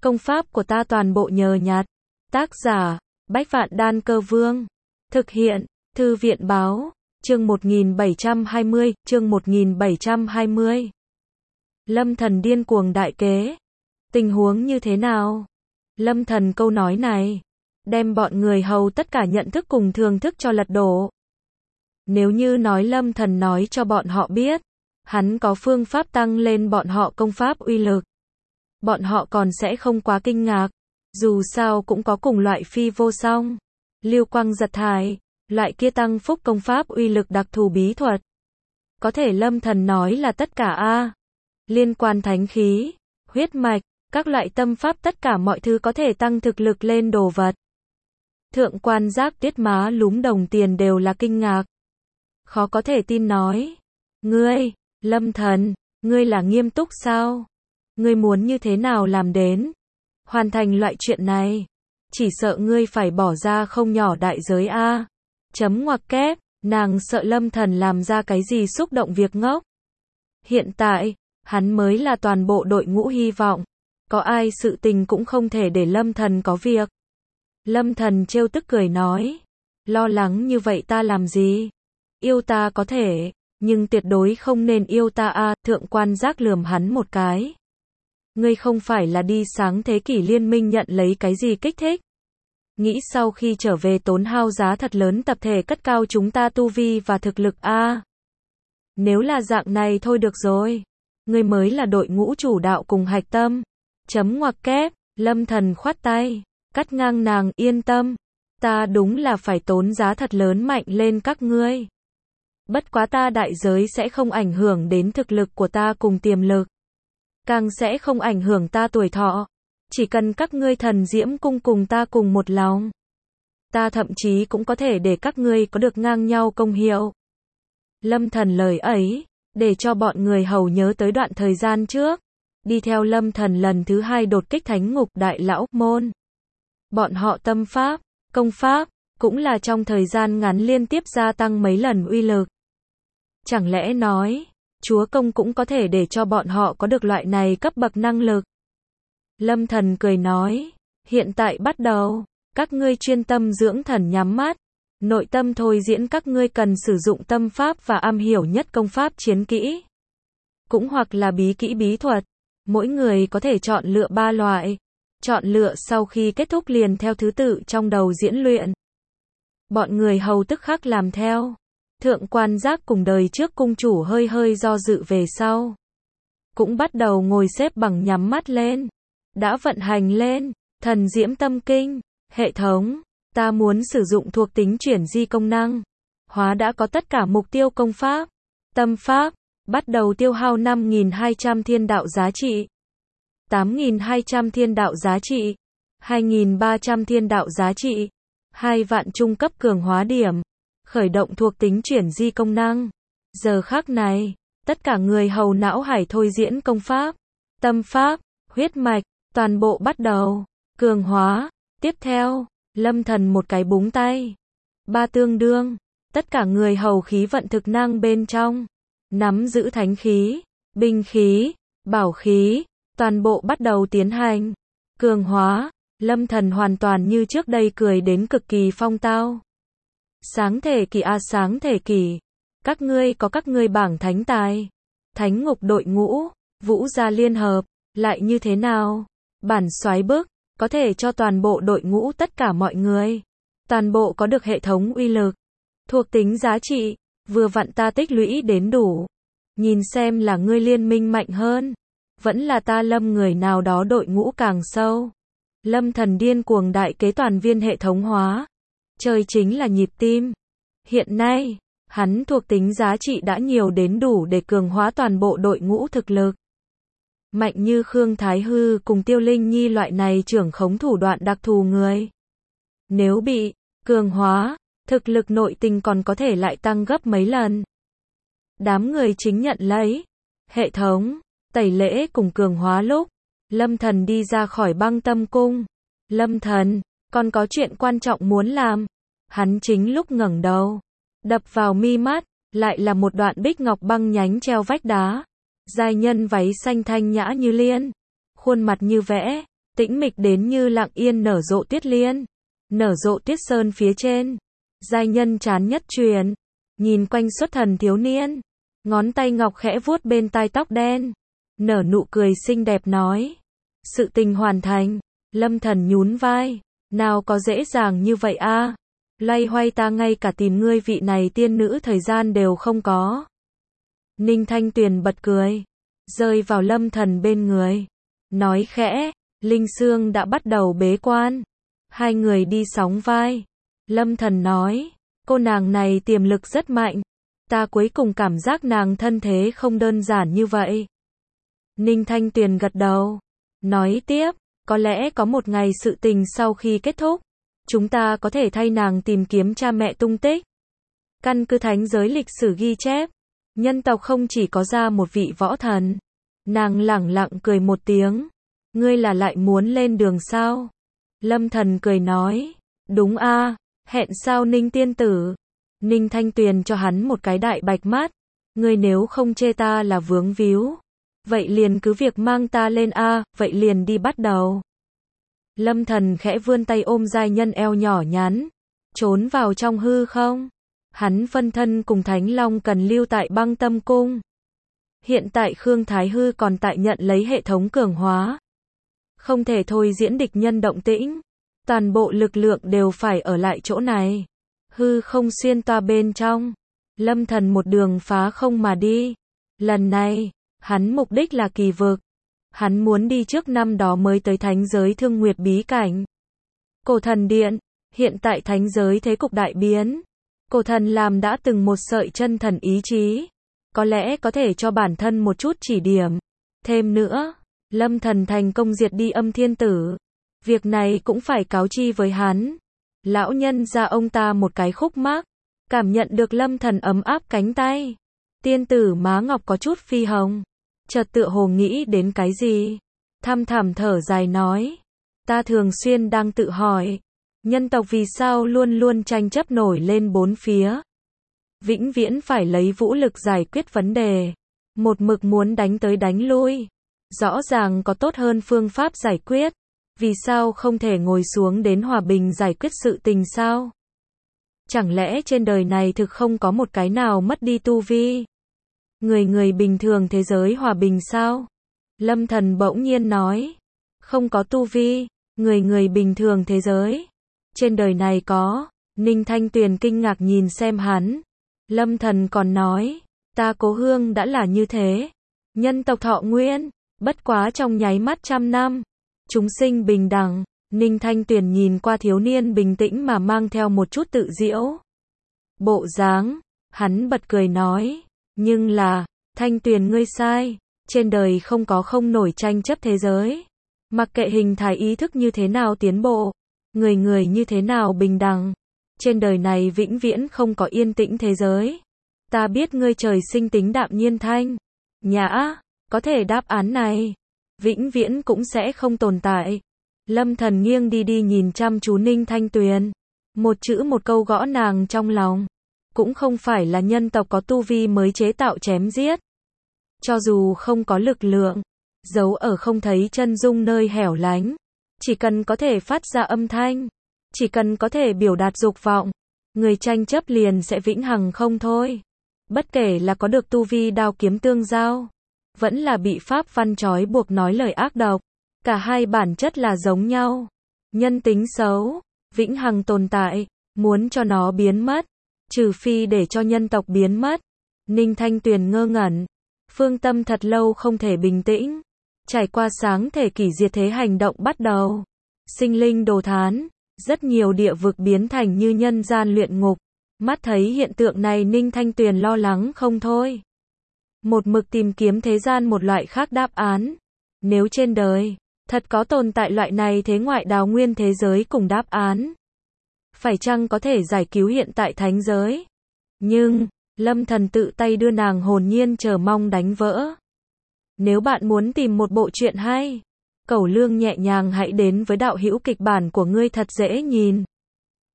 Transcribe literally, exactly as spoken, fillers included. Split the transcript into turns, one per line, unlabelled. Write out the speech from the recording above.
Công pháp của ta toàn bộ nhờ nhặt. Tác giả, Bách Vạn Đan Cơ Vương. Thực hiện, Thư viện Báo. Chương một nghìn bảy trăm hai mươi, chương một nghìn bảy trăm hai mươi. Lâm Thần điên cuồng đại kế. Tình huống như thế nào? Lâm Thần câu nói này, đem bọn người hầu tất cả nhận thức cùng thường thức cho lật đổ. Nếu như nói Lâm Thần nói cho bọn họ biết, hắn có phương pháp tăng lên bọn họ công pháp uy lực, bọn họ còn sẽ không quá kinh ngạc, dù sao cũng có cùng loại phi vô song, lưu quang giật thải, loại kia tăng phúc công pháp uy lực đặc thù bí thuật. Có thể Lâm Thần nói là tất cả a, liên quan thánh khí, huyết mạch, các loại tâm pháp tất cả mọi thứ có thể tăng thực lực lên đồ vật. Thượng quan Giác Tiết má lúm đồng tiền đều là kinh ngạc. Khó có thể tin nói, ngươi, Lâm Thần, ngươi là nghiêm túc sao? Ngươi muốn như thế nào làm đến? Hoàn thành loại chuyện này, chỉ sợ ngươi phải bỏ ra không nhỏ đại giới a. Chấm ngoặc kép, nàng sợ Lâm Thần làm ra cái gì xúc động việc ngốc. Hiện tại, hắn mới là toàn bộ đội ngũ hy vọng, có ai sự tình cũng không thể để Lâm Thần có việc. Lâm Thần trêu tức cười nói, lo lắng như vậy ta làm gì? Yêu ta có thể, nhưng tuyệt đối không nên yêu ta a. Thượng quan Giác lườm hắn một cái. Ngươi không phải là đi sáng thế kỷ liên minh nhận lấy cái gì kích thích? Nghĩ sau khi trở về tốn hao giá thật lớn tập thể cất cao chúng ta tu vi và thực lực a. Nếu là dạng này thôi được rồi. Ngươi mới là đội ngũ chủ đạo cùng hạch tâm. Chấm ngoặc kép, Lâm Thần khoát tay, cắt ngang nàng, yên tâm. Ta đúng là phải tốn giá thật lớn mạnh lên các ngươi. Bất quá ta đại giới sẽ không ảnh hưởng đến thực lực của ta cùng tiềm lực. Càng sẽ không ảnh hưởng ta tuổi thọ. Chỉ cần các ngươi thần diễm cung cùng ta cùng một lòng. Ta thậm chí cũng có thể để các ngươi có được ngang nhau công hiệu. Lâm Thần lời ấy, để cho bọn người hầu nhớ tới đoạn thời gian trước. Đi theo Lâm Thần lần thứ hai đột kích thánh ngục đại lão môn. Bọn họ tâm pháp, công pháp, cũng là trong thời gian ngắn liên tiếp gia tăng mấy lần uy lực. Chẳng lẽ nói, chúa công cũng có thể để cho bọn họ có được loại này cấp bậc năng lực. Lâm Thần cười nói, hiện tại bắt đầu, các ngươi chuyên tâm dưỡng thần nhắm mắt, nội tâm thôi diễn các ngươi cần sử dụng tâm pháp và am hiểu nhất công pháp chiến kỹ. Cũng hoặc là bí kỹ bí thuật, mỗi người có thể chọn lựa ba loại, chọn lựa sau khi kết thúc liền theo thứ tự trong đầu diễn luyện. Bọn người hầu tức khắc làm theo. Thượng quan Giác cùng đời trước cung chủ hơi hơi do dự về sau. Cũng bắt đầu ngồi xếp bằng nhắm mắt lên. Đã vận hành lên, thần diễm tâm kinh, hệ thống, ta muốn sử dụng thuộc tính chuyển di công năng. Hóa đã có tất cả mục tiêu công pháp, tâm pháp, bắt đầu tiêu hao năm nghìn hai trăm thiên đạo giá trị, tám nghìn hai trăm thiên đạo giá trị, hai nghìn ba trăm thiên đạo giá trị, hai vạn trung cấp cường hóa điểm. Khởi động thuộc tính chuyển di công năng. Giờ khắc này, tất cả người hầu não hải thôi diễn công pháp, tâm pháp, huyết mạch, toàn bộ bắt đầu cường hóa. Tiếp theo, Lâm Thần một cái búng tay, ba tương đương, tất cả người hầu khí vận thực năng bên trong, nắm giữ thánh khí, binh khí, bảo khí, toàn bộ bắt đầu tiến hành cường hóa. Lâm Thần hoàn toàn như trước đây cười đến cực kỳ phong tao. Sáng thể kỷ a sáng thể kỷ, các ngươi có các ngươi bảng thánh tài, thánh ngục đội ngũ, vũ gia liên hợp, lại như thế nào? Bản soái bức, có thể cho toàn bộ đội ngũ tất cả mọi người, toàn bộ có được hệ thống uy lực, thuộc tính giá trị, vừa vặn ta tích lũy đến đủ. Nhìn xem là ngươi liên minh mạnh hơn, vẫn là ta Lâm người nào đó đội ngũ càng sâu. Lâm Thần điên cuồng đại kế toàn viên hệ thống hóa. Chơi chính là nhịp tim. Hiện nay, hắn thuộc tính giá trị đã nhiều đến đủ để cường hóa toàn bộ đội ngũ thực lực. Mạnh như Khương Thái Hư cùng Tiêu Linh Nhi loại này trưởng khống thủ đoạn đặc thù người. Nếu bị cường hóa, thực lực nội tình còn có thể lại tăng gấp mấy lần. Đám người chính nhận lấy hệ thống, tẩy lễ cùng cường hóa lúc, Lâm Thần đi ra khỏi Băng Tâm Cung. Lâm Thần, còn có chuyện quan trọng muốn làm. Hắn chính lúc ngẩng đầu, đập vào mi mắt, lại là một đoạn bích ngọc băng nhánh treo vách đá. Giai nhân váy xanh thanh nhã như liên, khuôn mặt như vẽ, tĩnh mịch đến như lặng yên nở rộ tuyết liên, nở rộ tuyết sơn phía trên. Giai nhân chán nhất truyền, nhìn quanh xuất thần thiếu niên, ngón tay ngọc khẽ vuốt bên tai tóc đen, nở nụ cười xinh đẹp nói. Sự tình hoàn thành, Lâm Thần nhún vai, nào có dễ dàng như vậy a, loay hoay ta ngay cả tìm ngươi vị này tiên nữ thời gian đều không có. Ninh Thanh Tuyền bật cười, rơi vào Lâm Thần bên người, nói khẽ, Linh Sương đã bắt đầu bế quan. Hai người đi sóng vai. Lâm Thần nói, cô nàng này tiềm lực rất mạnh, ta cuối cùng cảm giác nàng thân thế không đơn giản như vậy. Ninh Thanh Tuyền gật đầu, nói tiếp, có lẽ có một ngày sự tình sau khi kết thúc, chúng ta có thể thay nàng tìm kiếm cha mẹ tung tích. Căn cứ thánh giới lịch sử ghi chép, nhân tộc không chỉ có ra một vị võ thần. Nàng lẳng lặng cười một tiếng, ngươi là lại muốn lên đường sao? Lâm Thần cười nói, đúng a, hẹn sao Ninh tiên tử. Ninh Thanh Tuyền cho hắn một cái đại bạch mắt, ngươi nếu không chê ta là vướng víu, vậy liền cứ việc mang ta lên a, vậy liền đi bắt đầu. Lâm Thần khẽ vươn tay ôm giai nhân eo nhỏ nhắn, trốn vào trong hư không. Hắn phân thân cùng Thánh Long cần lưu tại Băng Tâm Cung. Hiện tại Khương Thái Hư còn tại nhận lấy hệ thống cường hóa, không thể thôi diễn địch nhân động tĩnh, toàn bộ lực lượng đều phải ở lại chỗ này. Hư không xuyên toa bên trong, Lâm Thần một đường phá không mà đi. Lần này, hắn mục đích là kỳ vực. Hắn muốn đi trước năm đó mới tới thánh giới Thương Nguyệt bí cảnh. Cổ Thần Điện, hiện tại thánh giới thế cục đại biến. Cổ thần làm đã từng một sợi chân thần ý chí, có lẽ có thể cho bản thân một chút chỉ điểm. Thêm nữa, Lâm Thần thành công diệt đi Âm Thiên Tử. Việc này cũng phải cáo chi với hắn. Lão nhân ra ông ta một cái khúc mắc, cảm nhận được Lâm Thần ấm áp cánh tay. Tiên tử má ngọc có chút phi hồng, chợt tựa hồ nghĩ đến cái gì, thăm thẳm thở dài nói, ta thường xuyên đang tự hỏi, nhân tộc vì sao luôn luôn tranh chấp nổi lên bốn phía, vĩnh viễn phải lấy vũ lực giải quyết vấn đề, một mực muốn đánh tới đánh lui, rõ ràng có tốt hơn phương pháp giải quyết, vì sao không thể ngồi xuống đến hòa bình giải quyết sự tình sao? Chẳng lẽ trên đời này thực không có một cái nào mất đi tu vi? Người người bình thường thế giới hòa bình sao? Lâm Thần bỗng nhiên nói, không có tu vi, người người bình thường thế giới. Trên đời này có. Ninh Thanh Tuyền kinh ngạc nhìn xem hắn. Lâm Thần còn nói, ta cố hương đã là như thế. Nhân tộc thọ nguyên, bất quá trong nháy mắt trăm năm. Chúng sinh bình đẳng. Ninh Thanh Tuyền nhìn qua thiếu niên bình tĩnh mà mang theo một chút tự giễu bộ dáng, hắn bật cười nói, nhưng là, Thanh Tuyền ngươi sai, trên đời không có không nổi tranh chấp thế giới. Mặc kệ hình thái ý thức như thế nào tiến bộ, người người như thế nào bình đẳng, trên đời này vĩnh viễn không có yên tĩnh thế giới. Ta biết ngươi trời sinh tính đạm nhiên thanh nhã, có thể đáp án này vĩnh viễn cũng sẽ không tồn tại. Lâm Thần nghiêng đi đi nhìn chăm chú Ninh Thanh Tuyền, một chữ một câu gõ nàng trong lòng. Cũng không phải là nhân tộc có tu vi mới chế tạo chém giết. Cho dù không có lực lượng, giấu ở không thấy chân dung nơi hẻo lánh, chỉ cần có thể phát ra âm thanh, chỉ cần có thể biểu đạt dục vọng, người tranh chấp liền sẽ vĩnh hằng không thôi. Bất kể là có được tu vi đao kiếm tương giao, vẫn là bị pháp văn trói buộc nói lời ác độc, cả hai bản chất là giống nhau. Nhân tính xấu, vĩnh hằng tồn tại, muốn cho nó biến mất, trừ phi để cho nhân tộc biến mất. Ninh Thanh Tuyền ngơ ngẩn, phương tâm thật lâu không thể bình tĩnh. Trải qua sáng thể kỷ diệt thế hành động bắt đầu, sinh linh đồ thán, rất nhiều địa vực biến thành như nhân gian luyện ngục. Mắt thấy hiện tượng này Ninh Thanh Tuyền lo lắng không thôi. Một mực tìm kiếm thế gian một loại khác đáp án. Nếu trên đời thật có tồn tại loại này thế ngoại đào nguyên thế giới cùng đáp án, phải chăng có thể giải cứu hiện tại thánh giới? Nhưng, Lâm Thần tự tay đưa nàng hồn nhiên chờ mong đánh vỡ. Nếu bạn muốn tìm một bộ truyện hay, cẩu lương nhẹ nhàng hãy đến với đạo hữu kịch bản của ngươi thật dễ nhìn.